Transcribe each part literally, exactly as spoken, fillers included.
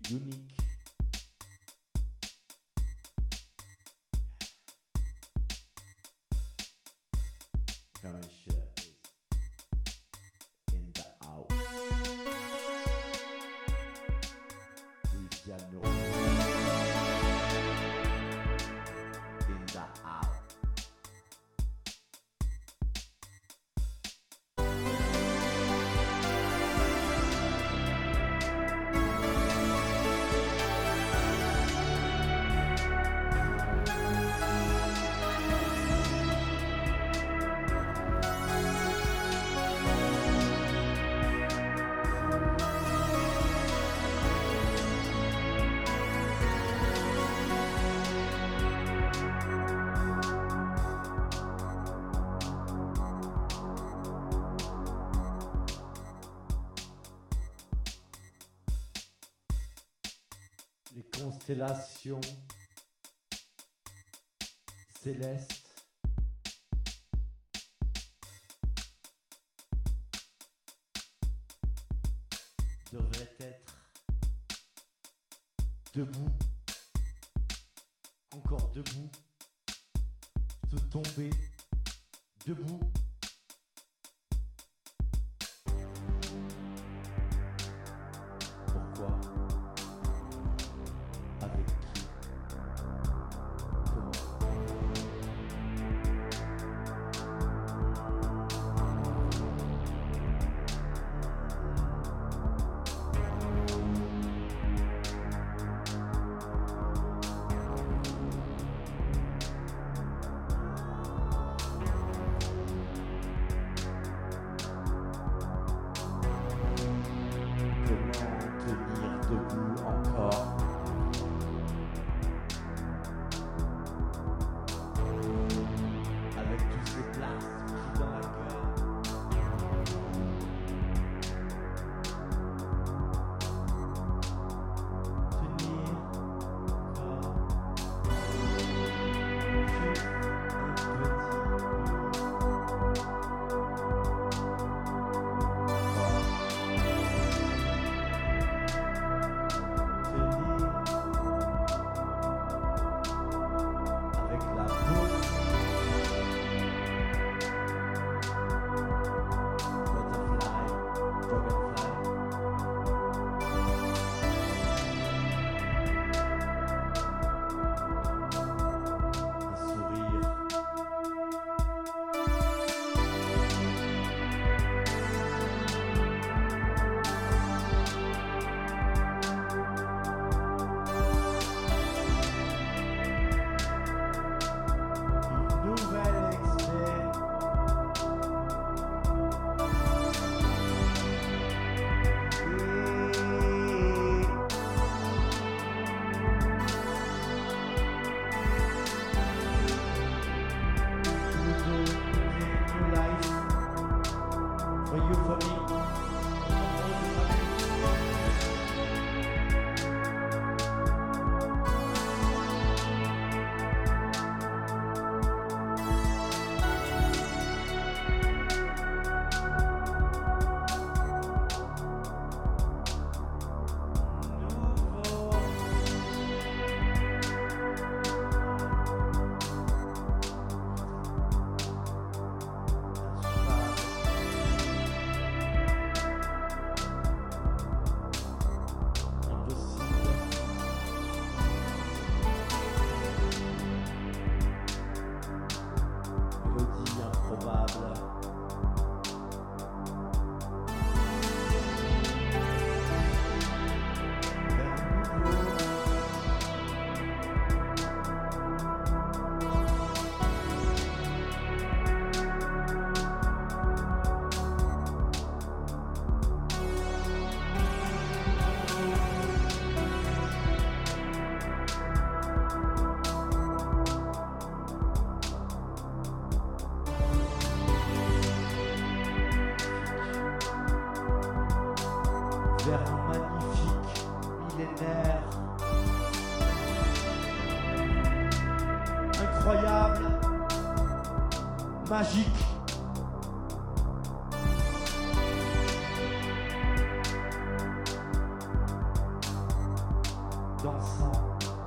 unique. Furniture is in the house. Luciano in the house. Les constellations célestes devraient être debout, encore debout, se tomber debout. Pourquoi? Avec qui? Comment? Comment tenir debout encore? Avec tous ces plasmes qui dans la gueule. Tenir encore juste un petit tenir avec la peau. Butterfly, dragonfly. Un sourire. Une nouvelle expérience. New life for you, for me. Nouveau. Impossible. Mélodie improbable. Vers nouveau. Vers un magnifique millénaire. Incroyable, magique. dansant.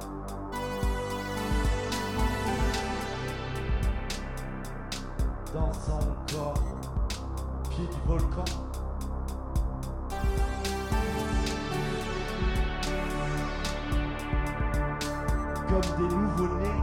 Dansant encore, au pied du volcan. Comme des nouveau-nés.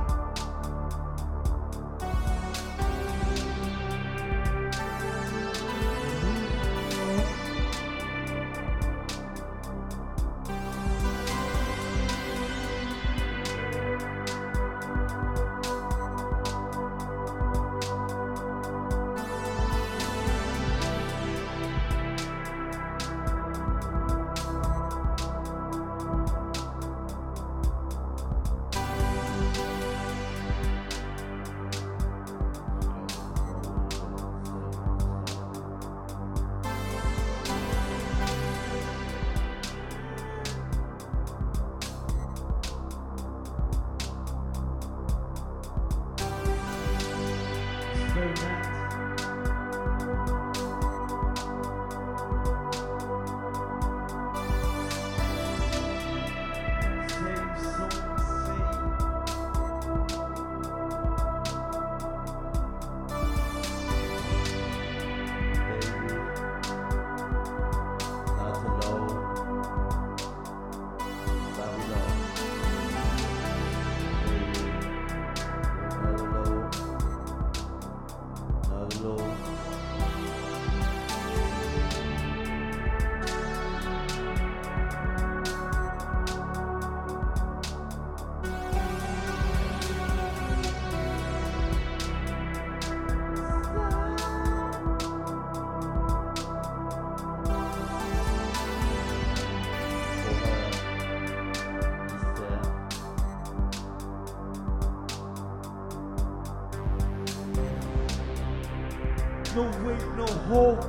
No way, no hope.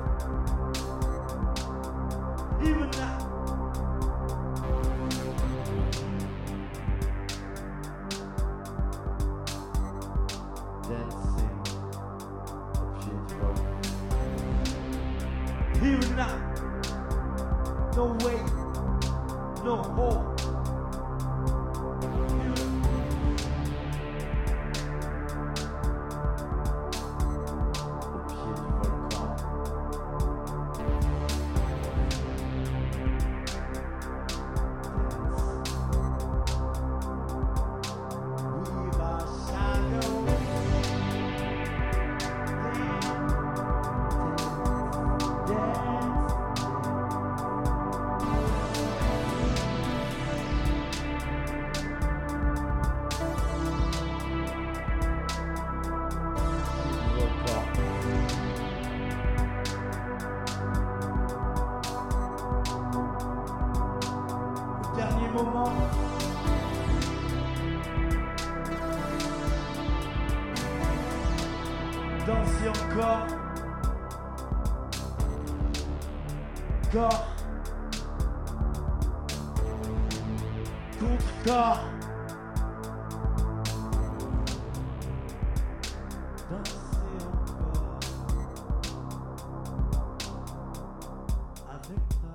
Even now. Dancing, beautiful. Even now. No way, no hope. Moment. Danser encore. Corps contre corps. Danser encore avec toi.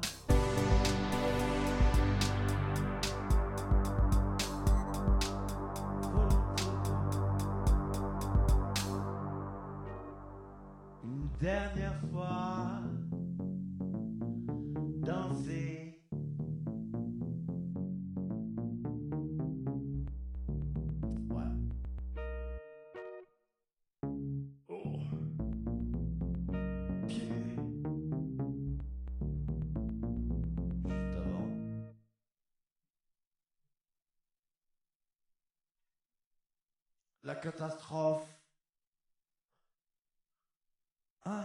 Une dernière fois, danser. Voilà. Oh. Pied. Juste avant. La catastrophe. Ah.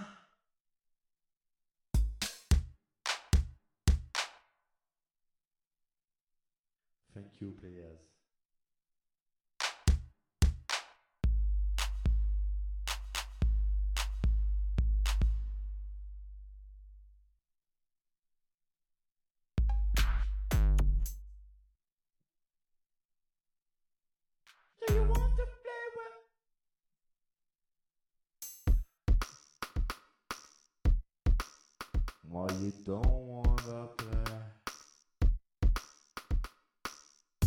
Thank you, players. Do you want to play with? Why you don't wanna play?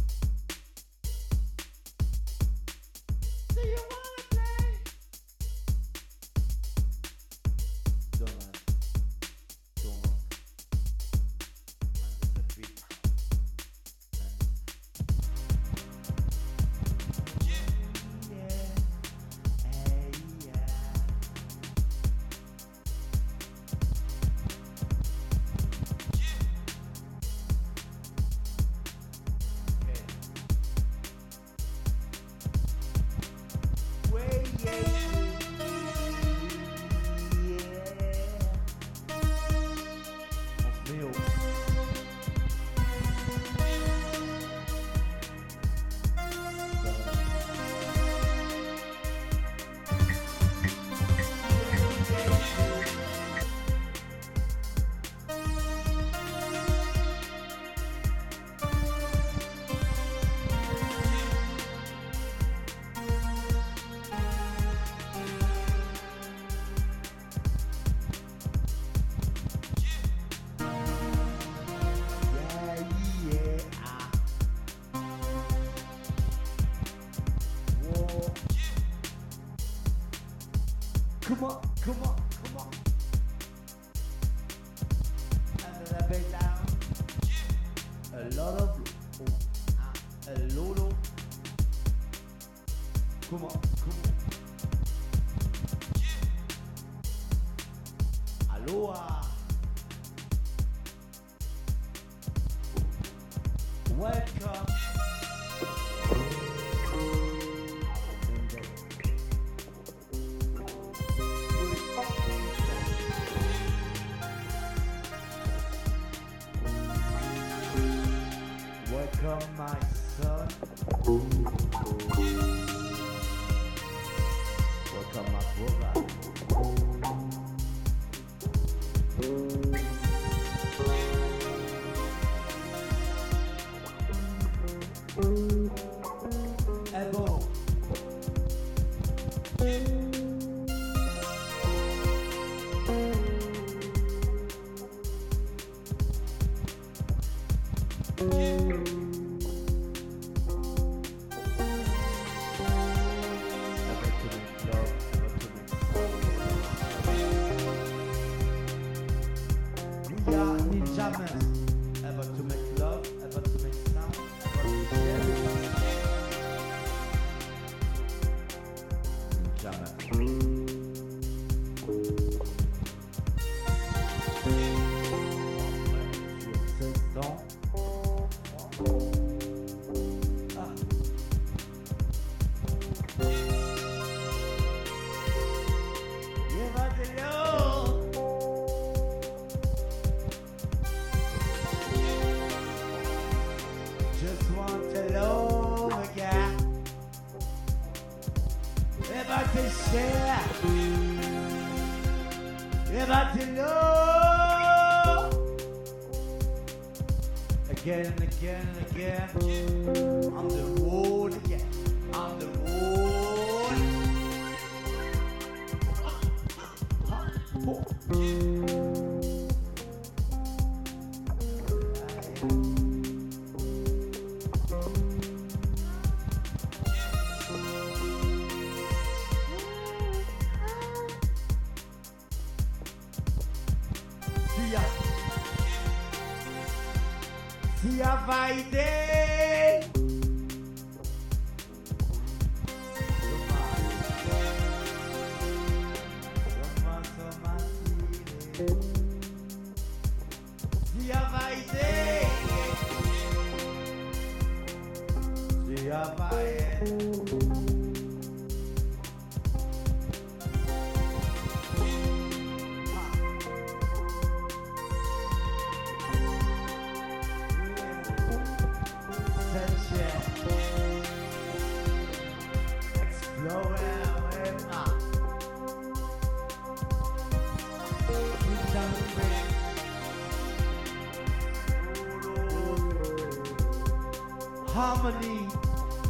Come on, come on, come on. And a bit down. A lot of oh, a lolo. Come on, come on. Aloha. Welcome. Welcome, my son. Welcome, my brother. Ebo. Ever to make love, ever to make sound, ever to share. Jamais. Sur seize ans. Ah. Llévatelo. Just want to love again. About to share. About to love. Again and again and again. On the road again. On the road. Oh. Sia vaide. Sia vaide. Sia vaide. Harmony.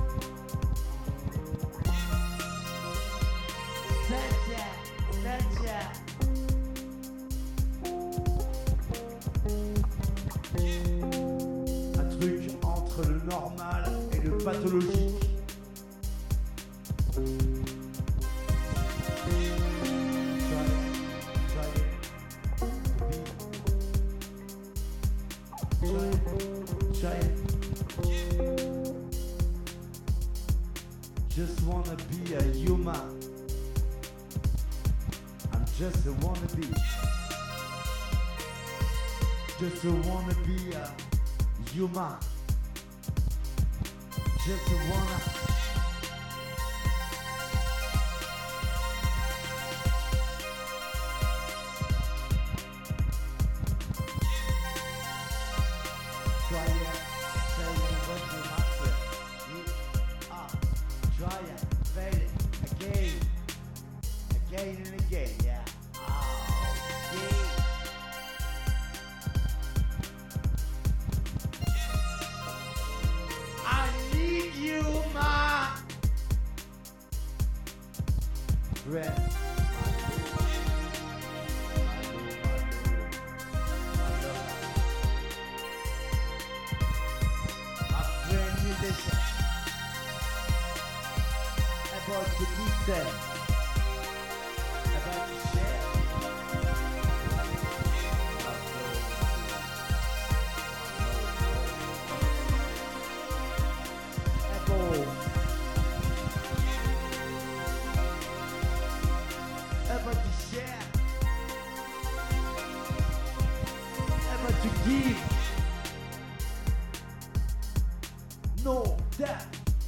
Satya, Satya. Un truc entre le normal et le pathologique. Just wanna be a human. I'm just a wannabe. Just a wanna be a human. Just a wanna. Try it, say it, but you not it. You are. Try it, fail it, again, again and again, yeah. Oh, yeah. I need you, my friend. My friend musician. About to be said, about no doubt.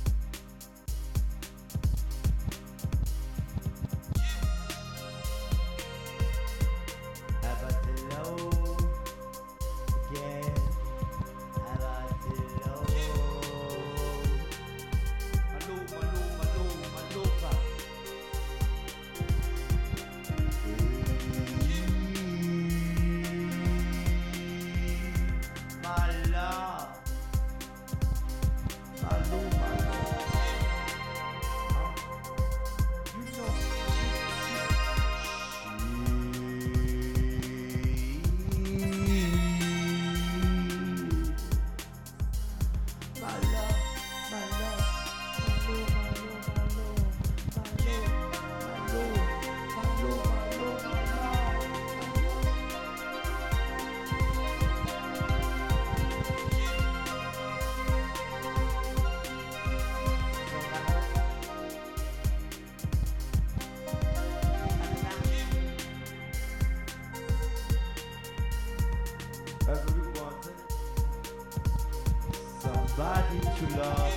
Somebody to love.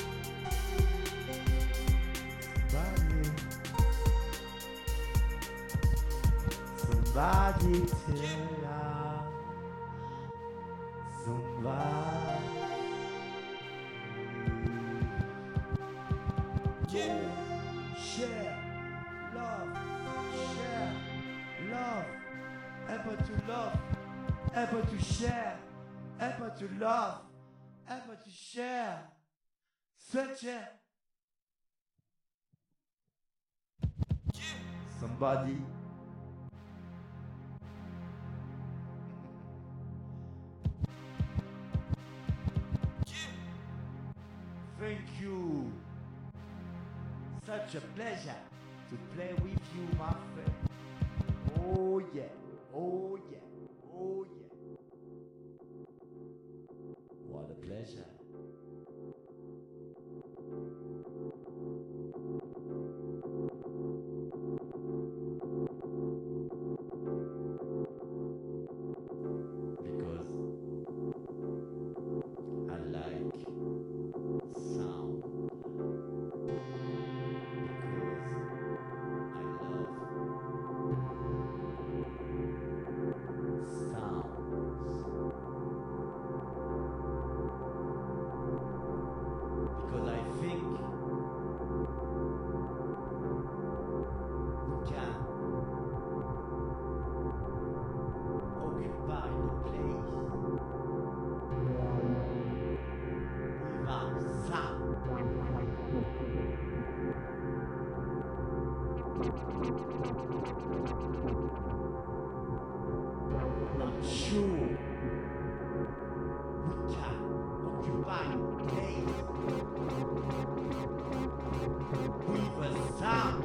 Somebody. Somebody to love. Somebody. Yeah. Share. Love. Share. Love. Able to love. Able to share. Able to love. Able to share. Such a somebody. Thank you. Such a pleasure to play with you, my friend. Oh yeah, oh yeah, oh yeah. What a pleasure. Because I like sound. Because I love sounds. Because I think we can occupy the place without sound. I'm sure we can occupy the place with a sound.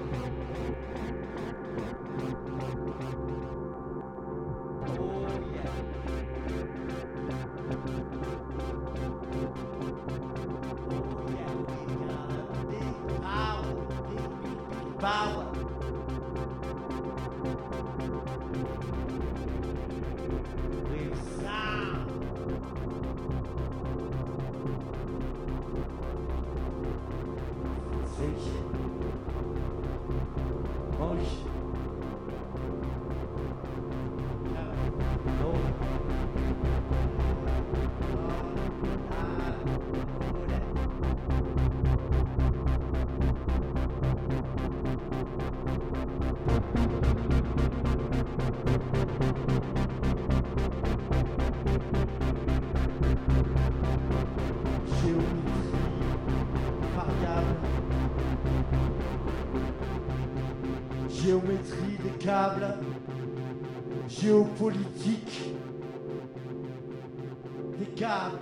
Oh yeah. Oh yeah, we got a big power, big, big, big power. With sound. Sensation. Motion. No. Géométrie des câbles, géopolitique des câbles.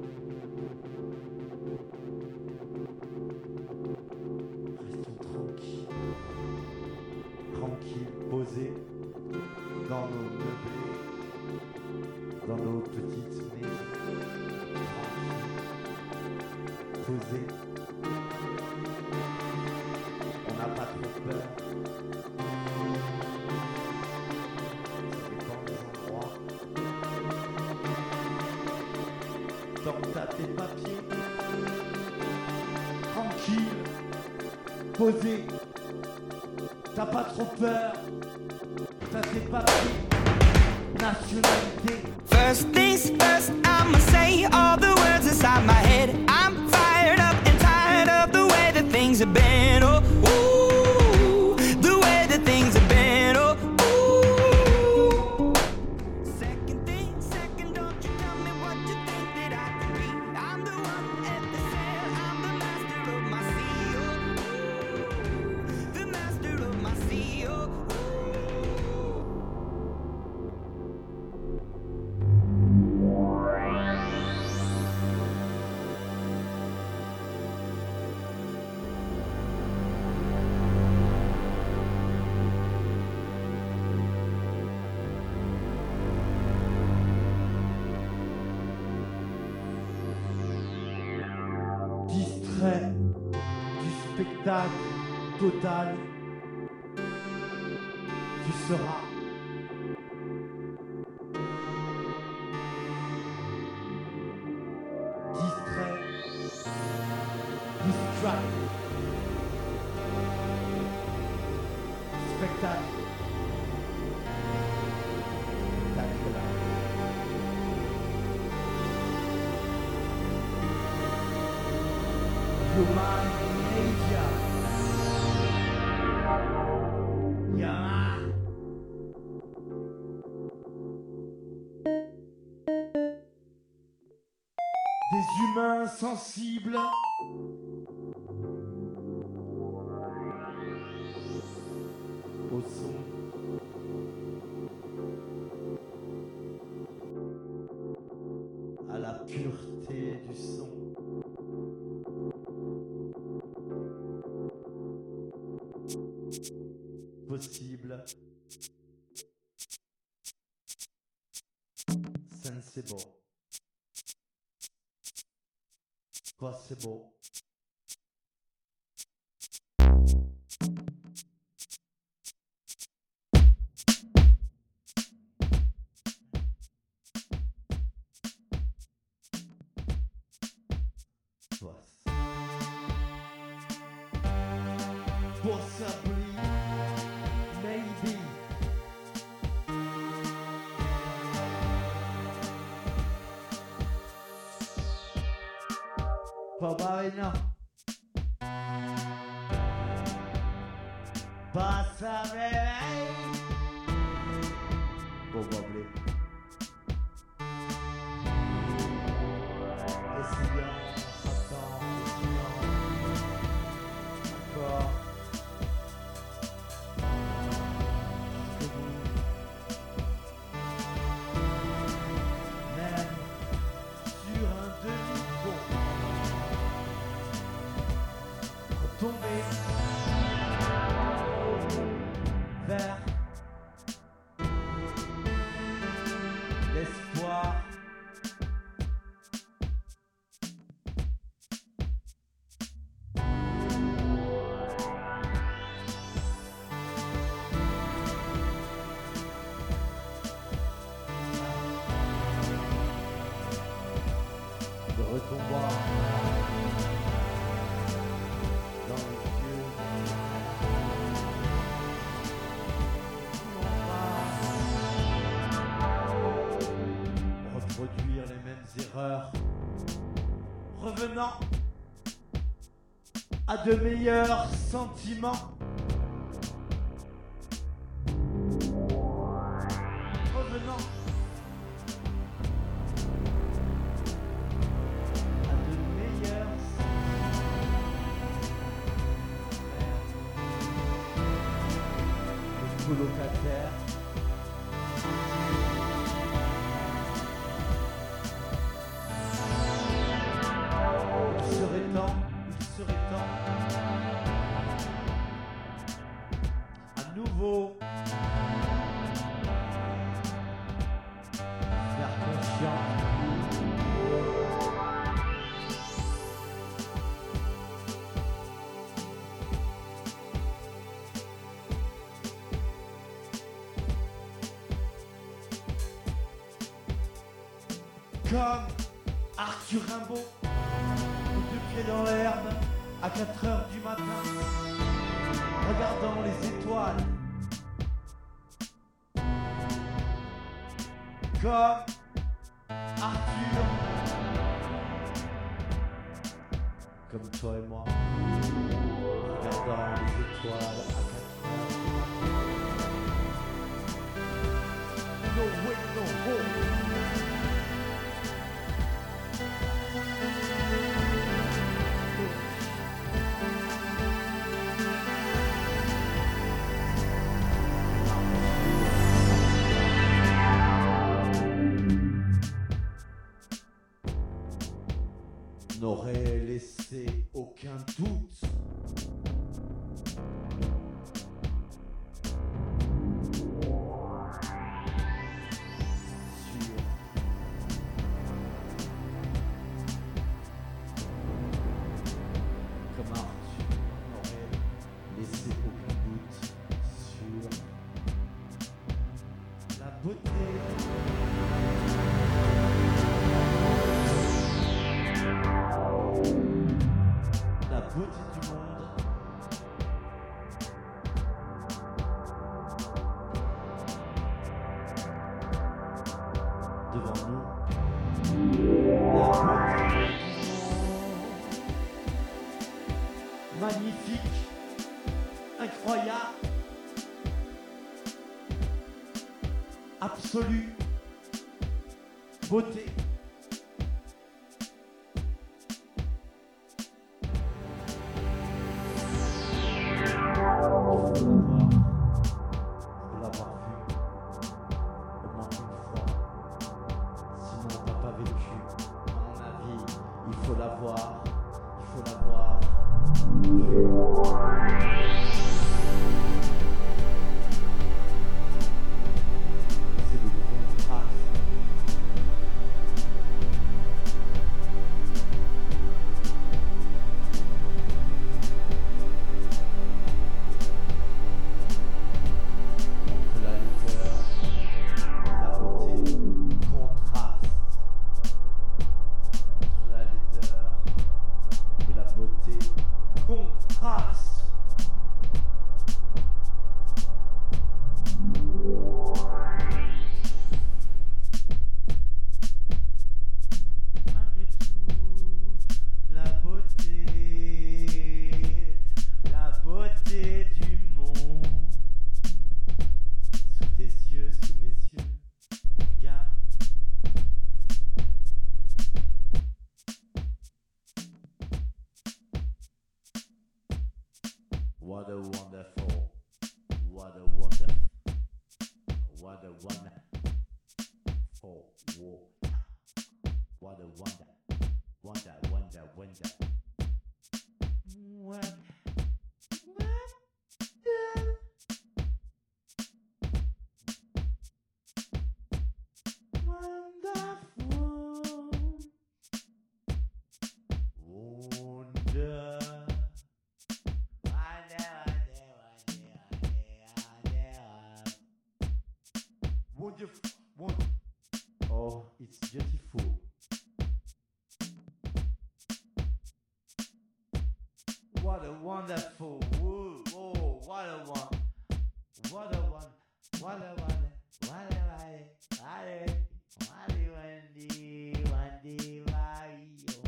Restons tranquilles, tranquilles, posés dans nos meublés, dans nos petites maisons, tranquilles, posés. On n'a pas trop peur. Tant que t'as tes papiers, tranquille, posé, t'as pas trop peur, t'as tes papiers, nationalité. First things first, I'ma say all the words inside my head. I'm fired up and tired of the way that things have been. Oh, ooh, the way that things have been. Oh, ooh. Second thing, second, don't you tell me what you think that I can be. I'm the one at the sail, I'm the master of my sea. Oh, ooh, the master of my sea. Oh, ooh. Distrait du spectacle total, tu seras. Distrait, distract, spectacle, spectacle. Human nature. Yeah. Des humains sensibles. Au son. À la pureté du son. Possible. Sensible. Possible. Possibly. Maybe. Probablement. Possibly. Probably. Essayons, attends, essayons. Encore. Même sur un demi-pont, retomber vers l'espoir. De retomber dans les yeux. On va reproduire les mêmes erreurs, revenant à de meilleurs sentiments. Revenant à de meilleurs sentiments. Les colocataires. Il serait temps, il serait temps à nouveau faire confiance. Comme Arthur Rimbaud, pieds dans l'herbe à quatre heures du matin, regardant les étoiles. Comme Arthur, comme toi et moi, regardant les étoiles à quatre heures du matin. No way, no hope. N'aurait laissé aucun doute. Sur comme Arthur n'aurait laissé aucun doute sur la beauté. La beauté du monde. Devant nous. La beauté du monde. Magnifique. Incroyable. Absolue. Beauté. What a wonderful, what a wonderful, what a wonderful world. What a wonder, wonder, wonder, wonder. What, what Wonderful, wonderful. Oh, it's beautiful. What a wonderful. Woo, oh, what a one. What a one. What a one. What a one. What a what a Wendy, Wendy, Mario.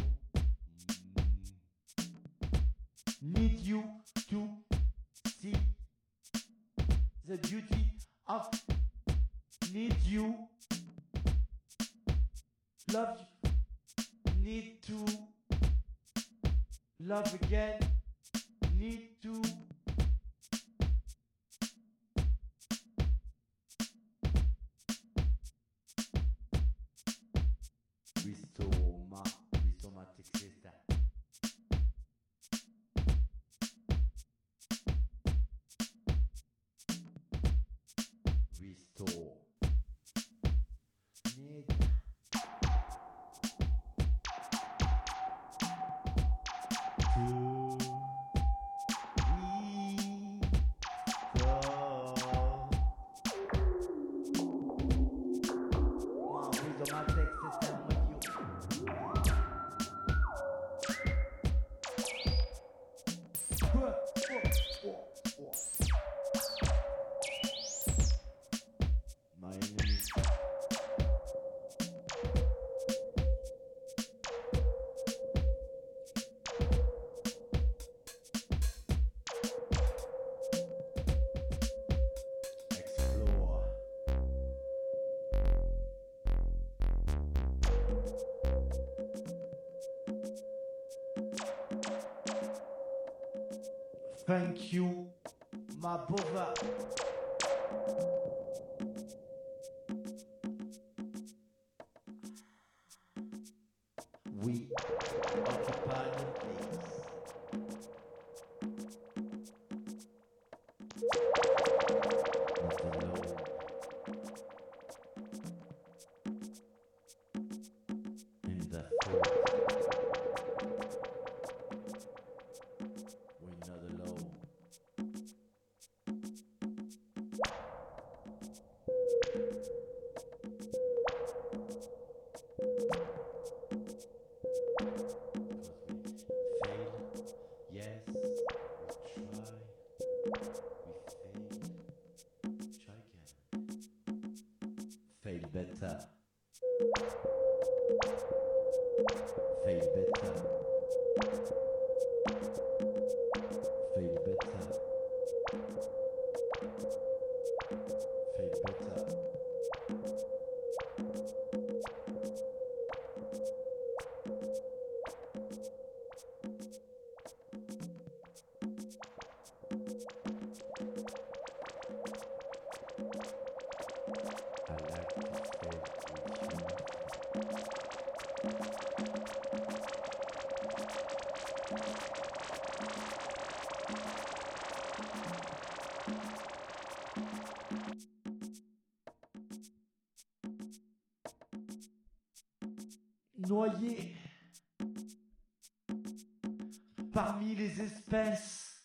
Need you to see the beauty of. Need you, love you, need to, love again, need to. Ristoma, Ristoma Texesta. Restore. Need to Thank you, my brother. We occupy the place. Not alone. In the forest. We're not alone. Fail better. Fail better. Fail better. Fail better. I like to fail with you. Noyé parmi les espèces,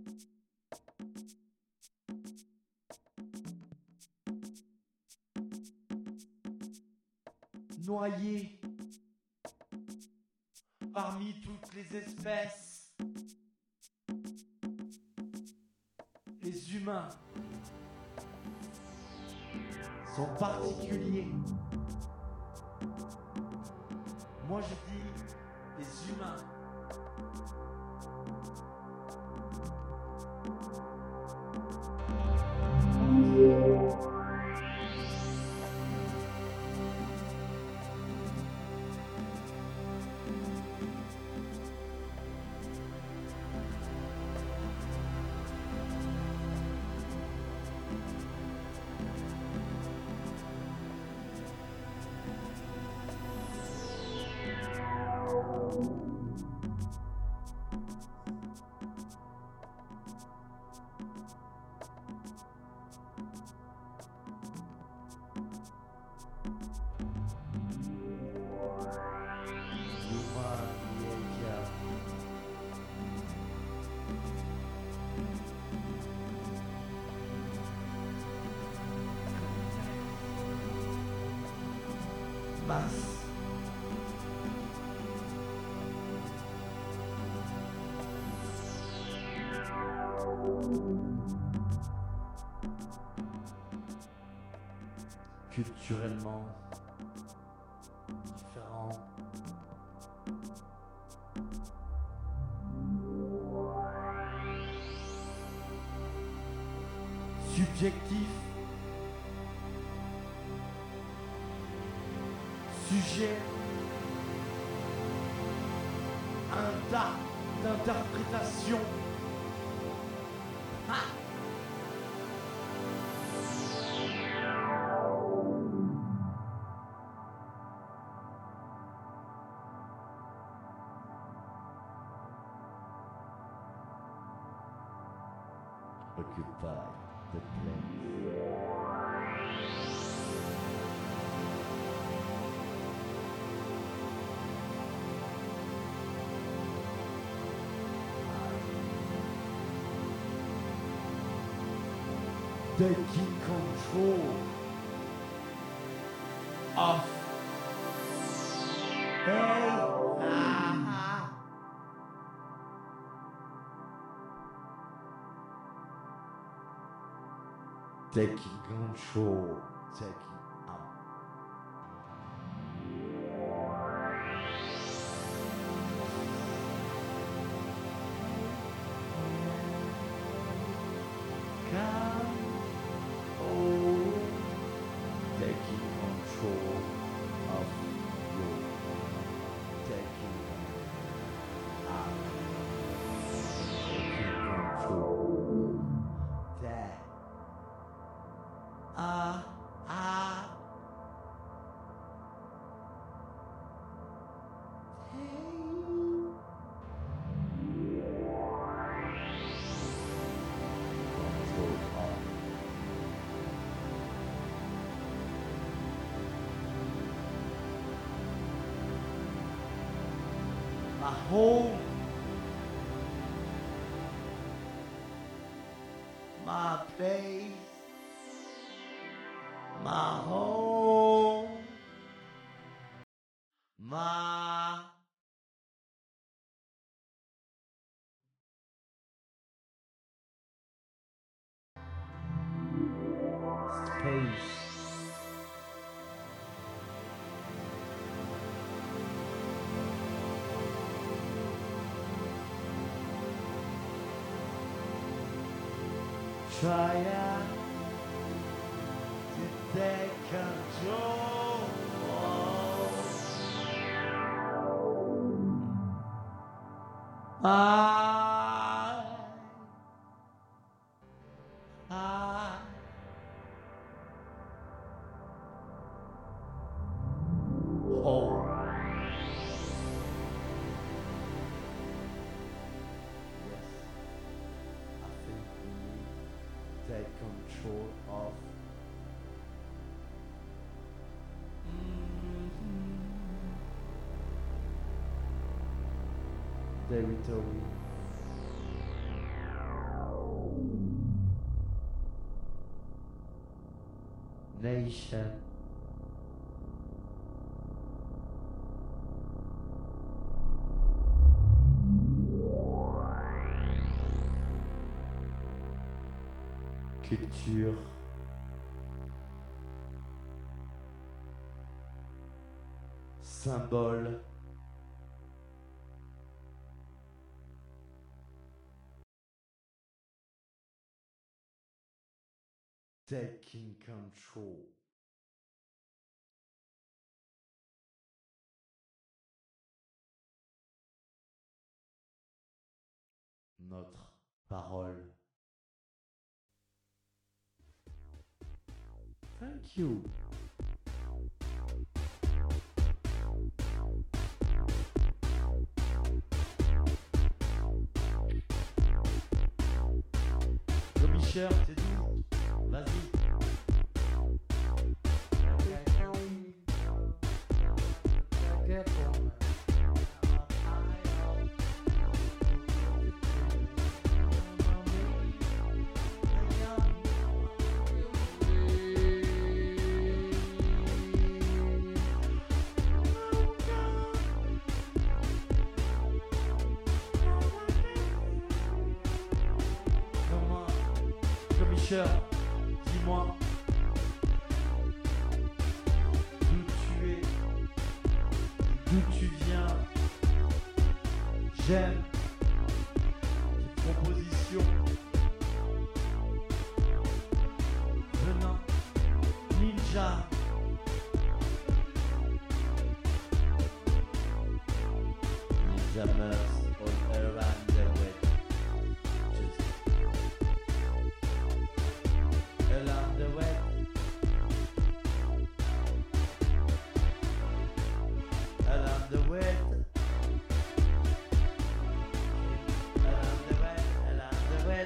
noyé parmi toutes les espèces, les humains sont particuliers. Moi je dis les humains. Masse. Culturellement différent. Subjectif. Sujet, un tas d'interprétations. Ah. Occupy the place. Taking control of hell. Ah. Taking control. Taking up. Come. Taking control of you, taking up, taking control my home, my place, my home, my space. Trying to take control. I, I, oh. Take control of mm-hmm. territory. Nation. Culture, symbole, taking control. Notre parole. Thank you. Le Michel, c'est tout. Vas-y. Dis-moi d'où tu es, d'où tu viens. J'aime cette proposition. Venant, ninja. Ninja meurt all around the way. Along the way, along the way, along the way, along the way,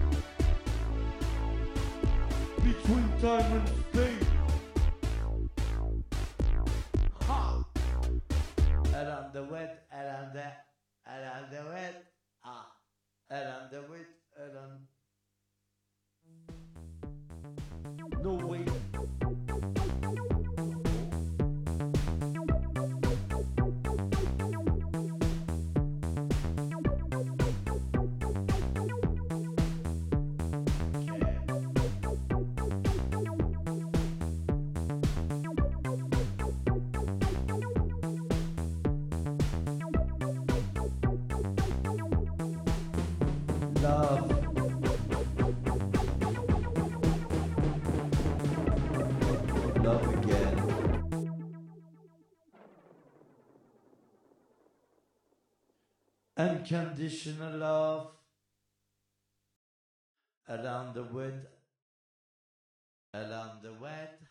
between time and space. Ha! Along the way, along the, along the way, ah, along the way, along. No way. Love. Love again. Unconditional love. Around the wood. Around the wet.